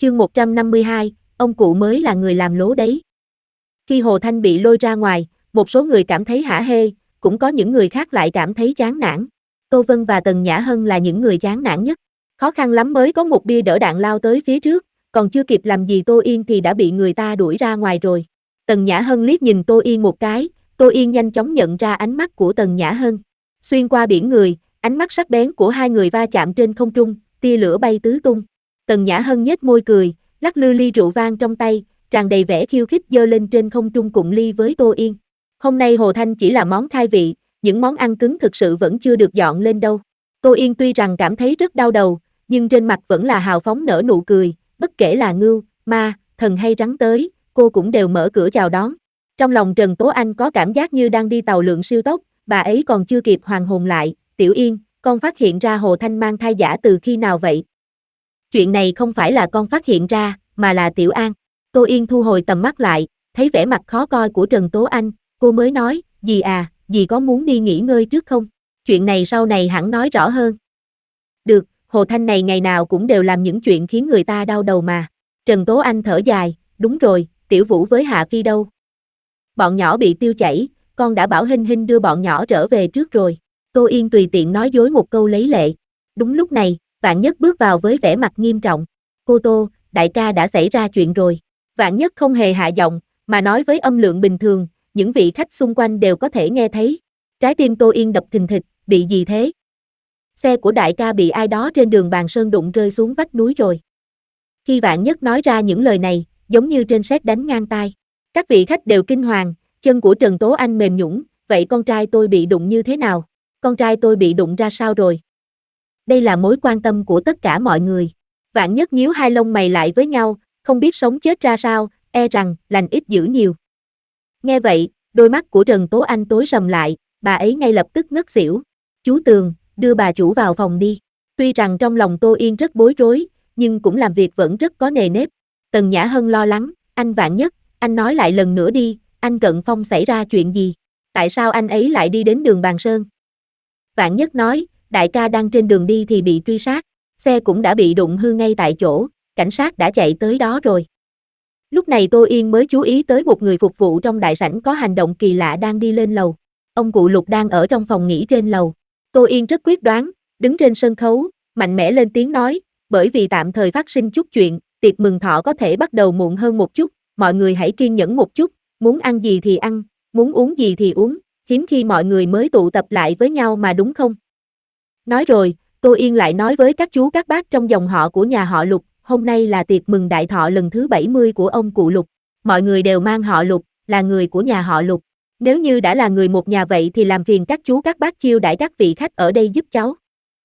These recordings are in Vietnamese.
Chương 152, ông cụ mới là người làm lố đấy. Khi Hồ Thanh bị lôi ra ngoài, một số người cảm thấy hả hê, cũng có những người khác lại cảm thấy chán nản. Tô Vân và Tần Nhã Hân là những người chán nản nhất. Khó khăn lắm mới có một bia đỡ đạn lao tới phía trước, còn chưa kịp làm gì Tô Yên thì đã bị người ta đuổi ra ngoài rồi. Tần Nhã Hân liếc nhìn Tô Yên một cái, Tô Yên nhanh chóng nhận ra ánh mắt của Tần Nhã Hân. Xuyên qua biển người, ánh mắt sắc bén của hai người va chạm trên không trung, tia lửa bay tứ tung. Tần Nhã Hân nhếch môi cười, lắc lư ly rượu vang trong tay, tràn đầy vẻ khiêu khích giơ lên trên không trung cụng ly với Tô Yên. Hôm nay Hồ Thanh chỉ là món khai vị, những món ăn cứng thực sự vẫn chưa được dọn lên đâu. Tô Yên tuy rằng cảm thấy rất đau đầu, nhưng trên mặt vẫn là hào phóng nở nụ cười, bất kể là ngưu, ma, thần hay rắn tới, cô cũng đều mở cửa chào đón. Trong lòng Trần Tố Anh có cảm giác như đang đi tàu lượn siêu tốc, bà ấy còn chưa kịp hoàn hồn lại, Tiểu Yên, con phát hiện ra Hồ Thanh mang thai giả từ khi nào vậy? Chuyện này không phải là con phát hiện ra, mà là Tiểu An. Tô Yên thu hồi tầm mắt lại, thấy vẻ mặt khó coi của Trần Tố Anh, cô mới nói, dì à, dì có muốn đi nghỉ ngơi trước không? Chuyện này sau này hẳn nói rõ hơn. Được, Hồ Thanh này ngày nào cũng đều làm những chuyện khiến người ta đau đầu mà. Trần Tố Anh thở dài, đúng rồi, Tiểu Vũ với Hạ Phi đâu? Bọn nhỏ bị tiêu chảy, con đã bảo Hinh Hinh đưa bọn nhỏ trở về trước rồi. Tô Yên tùy tiện nói dối một câu lấy lệ. Đúng lúc này, Vạn Nhất bước vào với vẻ mặt nghiêm trọng. Cô Tô, đại ca đã xảy ra chuyện rồi. Vạn Nhất không hề hạ giọng, mà nói với âm lượng bình thường, những vị khách xung quanh đều có thể nghe thấy. Trái tim Tô Yên đập thình thịch, bị gì thế? Xe của đại ca bị ai đó trên đường Bàn Sơn đụng rơi xuống vách núi rồi. Khi Vạn Nhất nói ra những lời này, giống như trên sét đánh ngang tai. Các vị khách đều kinh hoàng, chân của Trần Tố Anh mềm nhũn, vậy con trai tôi bị đụng như thế nào? Con trai tôi bị đụng ra sao rồi? Đây là mối quan tâm của tất cả mọi người. Vạn Nhất nhíu hai lông mày lại với nhau, không biết sống chết ra sao, e rằng lành ít dữ nhiều. Nghe vậy, đôi mắt của Trần Tố Anh tối sầm lại, bà ấy ngay lập tức ngất xỉu. Chú Tường, đưa bà chủ vào phòng đi. Tuy rằng trong lòng Tô Yên rất bối rối, nhưng cũng làm việc vẫn rất có nề nếp. Tần Nhã Hân lo lắng, anh Vạn Nhất, anh nói lại lần nữa đi, anh Cận Phong xảy ra chuyện gì? Tại sao anh ấy lại đi đến đường Bàn Sơn? Vạn Nhất nói, đại ca đang trên đường đi thì bị truy sát, xe cũng đã bị đụng hư ngay tại chỗ, cảnh sát đã chạy tới đó rồi. Lúc này Tô Yên mới chú ý tới một người phục vụ trong đại sảnh có hành động kỳ lạ đang đi lên lầu. Ông cụ Lục đang ở trong phòng nghỉ trên lầu. Tô Yên rất quyết đoán, đứng trên sân khấu, mạnh mẽ lên tiếng nói, bởi vì tạm thời phát sinh chút chuyện, tiệc mừng thọ có thể bắt đầu muộn hơn một chút, mọi người hãy kiên nhẫn một chút, muốn ăn gì thì ăn, muốn uống gì thì uống, hiếm khi mọi người mới tụ tập lại với nhau mà đúng không? Nói rồi, Tô Yên lại nói với các chú các bác trong dòng họ của nhà họ Lục, hôm nay là tiệc mừng đại thọ lần thứ 70 của ông cụ Lục. Mọi người đều mang họ Lục, là người của nhà họ Lục. Nếu như đã là người một nhà vậy thì làm phiền các chú các bác chiêu đãi các vị khách ở đây giúp cháu.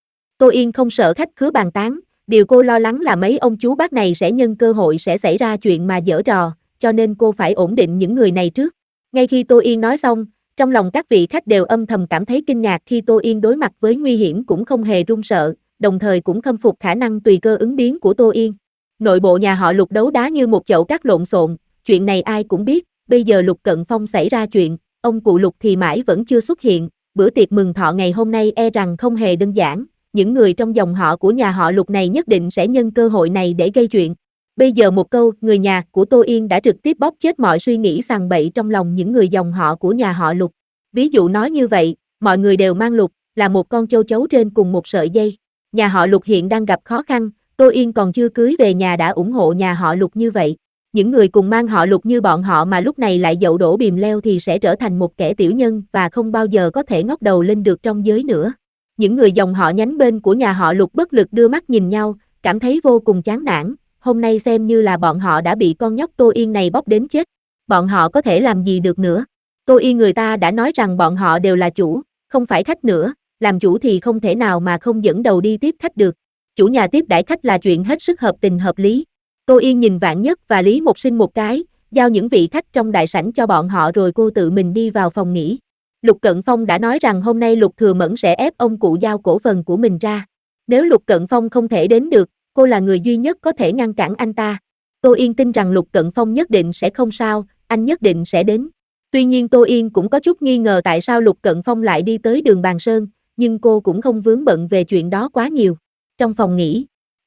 Tô Yên không sợ khách khứa bàn tán, điều cô lo lắng là mấy ông chú bác này sẽ nhân cơ hội sẽ xảy ra chuyện mà giở trò, cho nên cô phải ổn định những người này trước. Ngay khi Tô Yên nói xong, trong lòng các vị khách đều âm thầm cảm thấy kinh ngạc khi Tô Yên đối mặt với nguy hiểm cũng không hề run sợ, đồng thời cũng khâm phục khả năng tùy cơ ứng biến của Tô Yên. Nội bộ nhà họ Lục đấu đá như một chậu cát lộn xộn, chuyện này ai cũng biết, bây giờ Lục Cận Phong xảy ra chuyện, ông cụ Lục thì mãi vẫn chưa xuất hiện, bữa tiệc mừng thọ ngày hôm nay e rằng không hề đơn giản, những người trong dòng họ của nhà họ Lục này nhất định sẽ nhân cơ hội này để gây chuyện. Bây giờ một câu, người nhà của Tô Yên đã trực tiếp bóp chết mọi suy nghĩ sằng bậy trong lòng những người dòng họ của nhà họ Lục. Ví dụ nói như vậy, mọi người đều mang Lục, là một con châu chấu trên cùng một sợi dây. Nhà họ Lục hiện đang gặp khó khăn, Tô Yên còn chưa cưới về nhà đã ủng hộ nhà họ Lục như vậy. Những người cùng mang họ Lục như bọn họ mà lúc này lại dậu đổ bìm leo thì sẽ trở thành một kẻ tiểu nhân và không bao giờ có thể ngóc đầu lên được trong giới nữa. Những người dòng họ nhánh bên của nhà họ Lục bất lực đưa mắt nhìn nhau, cảm thấy vô cùng chán nản. Hôm nay xem như là bọn họ đã bị con nhóc Tô Yên này bóc đến chết. Bọn họ có thể làm gì được nữa? Tô Yên người ta đã nói rằng bọn họ đều là chủ, không phải khách nữa, làm chủ thì không thể nào mà không dẫn đầu đi tiếp khách được. Chủ nhà tiếp đãi khách là chuyện hết sức hợp tình hợp lý. Tô Yên nhìn Vạn Nhất và Lý Mộc Sinh một cái, giao những vị khách trong đại sảnh cho bọn họ rồi cô tự mình đi vào phòng nghỉ. Lục Cận Phong đã nói rằng hôm nay Lục Thừa Mẫn sẽ ép ông cụ giao cổ phần của mình ra. Nếu Lục Cận Phong không thể đến được, cô là người duy nhất có thể ngăn cản anh ta. Tô Yên tin rằng Lục Cận Phong nhất định sẽ không sao, anh nhất định sẽ đến. Tuy nhiên Tô Yên cũng có chút nghi ngờ tại sao Lục Cận Phong lại đi tới đường Bàn Sơn, nhưng cô cũng không vướng bận về chuyện đó quá nhiều. Trong phòng nghỉ,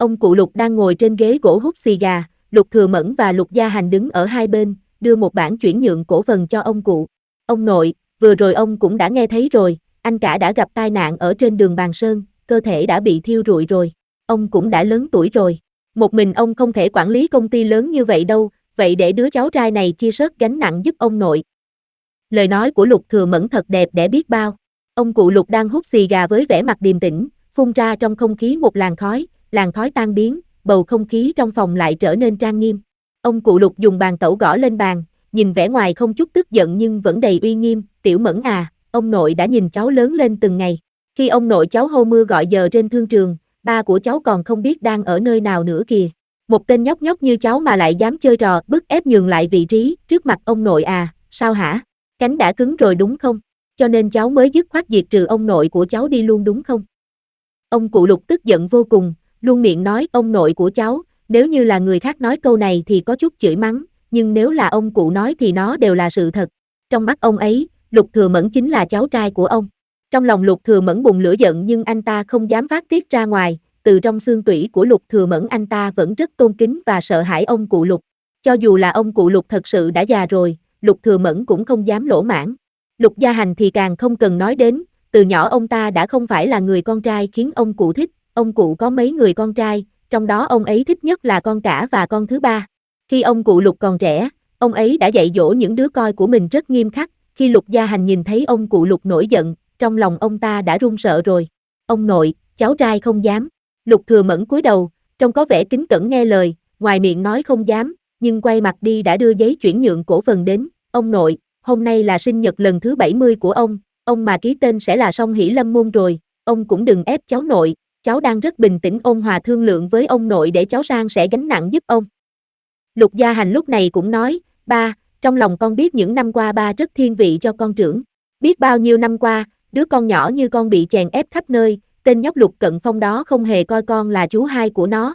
Ông cụ Lục đang ngồi trên ghế gỗ hút xì gà, Lục Thừa Mẫn và Lục Gia Hành đứng ở hai bên, đưa một bản chuyển nhượng cổ phần cho ông cụ. Ông nội, vừa rồi ông cũng đã nghe thấy rồi, anh cả đã gặp tai nạn ở trên đường Bàn Sơn, cơ thể đã bị thiêu rụi rồi. Ông cũng đã lớn tuổi rồi. Một mình ông không thể quản lý công ty lớn như vậy đâu, vậy để đứa cháu trai này chia sớt gánh nặng giúp ông nội. Lời nói của Lục Thừa Mẫn thật đẹp đẽ biết bao. Ông cụ Lục đang hút xì gà với vẻ mặt điềm tĩnh, phun ra trong không khí một làn khói tan biến, bầu không khí trong phòng lại trở nên trang nghiêm. Ông cụ Lục dùng bàn tẩu gõ lên bàn, nhìn vẻ ngoài không chút tức giận nhưng vẫn đầy uy nghiêm, "Tiểu Mẫn à, ông nội đã nhìn cháu lớn lên từng ngày. Khi ông nội cháu hô mưa gọi giờ trên thương trường, ba của cháu còn không biết đang ở nơi nào nữa kìa. Một tên nhóc nhóc như cháu mà lại dám chơi trò bức ép nhường lại vị trí trước mặt ông nội à, sao hả? Cánh đã cứng rồi đúng không? Cho nên cháu mới dứt khoát diệt trừ ông nội của cháu đi luôn đúng không?" Ông cụ Lục tức giận vô cùng, luôn miệng nói ông nội của cháu, nếu như là người khác nói câu này thì có chút chửi mắng, nhưng nếu là ông cụ nói thì nó đều là sự thật. Trong mắt ông ấy, Lục Thừa Mẫn chính là cháu trai của ông. Trong lòng Lục Thừa Mẫn bùng lửa giận nhưng anh ta không dám phát tiết ra ngoài, từ trong xương tủy của Lục Thừa Mẫn anh ta vẫn rất tôn kính và sợ hãi ông cụ Lục. Cho dù là ông cụ Lục thật sự đã già rồi, Lục Thừa Mẫn cũng không dám lỗ mãng. Lục Gia Hành thì càng không cần nói đến, từ nhỏ ông ta đã không phải là người con trai khiến ông cụ thích, ông cụ có mấy người con trai, trong đó ông ấy thích nhất là con cả và con thứ ba. Khi ông cụ Lục còn trẻ, ông ấy đã dạy dỗ những đứa con của mình rất nghiêm khắc, khi Lục Gia Hành nhìn thấy ông cụ Lục nổi giận, trong lòng ông ta đã run sợ rồi. "Ông nội, cháu trai không dám." Lục Thừa Mẫn cúi đầu, trông có vẻ kính cẩn nghe lời, ngoài miệng nói không dám, nhưng quay mặt đi đã đưa giấy chuyển nhượng cổ phần đến. "Ông nội, hôm nay là sinh nhật lần thứ 70 của ông mà ký tên sẽ là Song Hỷ Lâm Môn rồi, ông cũng đừng ép cháu nội, cháu đang rất bình tĩnh ôn hòa thương lượng với ông nội để cháu san sẻ gánh nặng giúp ông." Lục Gia Hành lúc này cũng nói, "Ba, trong lòng con biết những năm qua ba rất thiên vị cho con trưởng. Biết bao nhiêu năm qua, đứa con nhỏ như con bị chèn ép khắp nơi, tên nhóc Lục Cận Phong đó không hề coi con là chú hai của nó."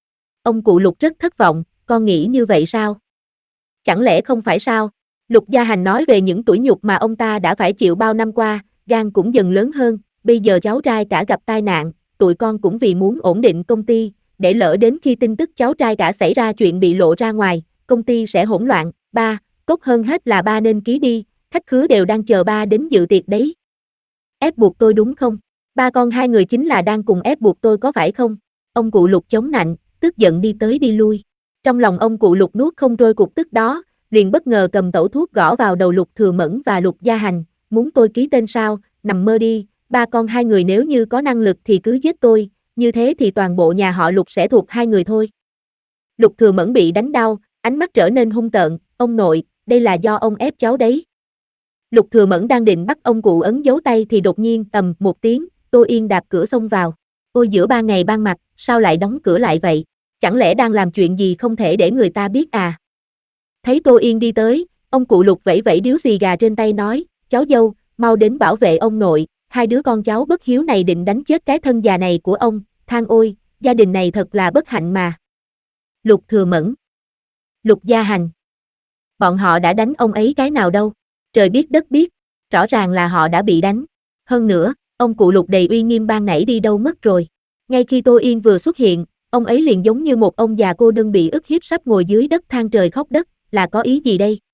Ông cụ Lục rất thất vọng, "Con nghĩ như vậy sao? Chẳng lẽ không phải sao?" Lục Gia Hành nói về những tủi nhục mà ông ta đã phải chịu bao năm qua, gan cũng dần lớn hơn, bây giờ cháu trai cả gặp tai nạn, tụi con cũng vì muốn ổn định công ty, để lỡ đến khi tin tức cháu trai cả xảy ra chuyện bị lộ ra ngoài, công ty sẽ hỗn loạn. Ba, tốt hơn hết là ba nên ký đi, khách khứa đều đang chờ ba đến dự tiệc đấy. Ép buộc tôi đúng không? Ba con hai người chính là đang cùng ép buộc tôi có phải không? Ông cụ Lục chống nạnh, tức giận đi tới đi lui. Trong lòng ông cụ Lục nuốt không trôi cục tức đó, liền bất ngờ cầm tẩu thuốc gõ vào đầu Lục Thừa Mẫn và Lục Gia Hành, "Muốn tôi ký tên sao, nằm mơ đi, ba con hai người nếu như có năng lực thì cứ giết tôi, như thế thì toàn bộ nhà họ Lục sẽ thuộc hai người thôi." Lục Thừa Mẫn bị đánh đau, ánh mắt trở nên hung tợn, "Ông nội, đây là do ông ép cháu đấy." Lục Thừa Mẫn đang định bắt ông cụ ấn dấu tay thì đột nhiên ầm một tiếng, Tô Yên đạp cửa xông vào. "Ôi giữa ban ngày ban mặt, sao lại đóng cửa lại vậy? Chẳng lẽ đang làm chuyện gì không thể để người ta biết à?" Thấy Tô Yên đi tới, ông cụ Lục vẫy vẫy điếu xì gà trên tay nói, "Cháu dâu, mau đến bảo vệ ông nội, hai đứa con cháu bất hiếu này định đánh chết cái thân già này của ông, than ôi, gia đình này thật là bất hạnh mà." Lục Thừa Mẫn, Lục Gia Hành, bọn họ đã đánh ông ấy cái nào đâu? Trời biết đất biết, rõ ràng là họ đã bị đánh. Hơn nữa, ông cụ Lục đầy uy nghiêm ban nãy đi đâu mất rồi? Ngay khi Tô Yên vừa xuất hiện, ông ấy liền giống như một ông già cô đơn bị ức hiếp sắp ngồi dưới đất than trời khóc đất, là có ý gì đây?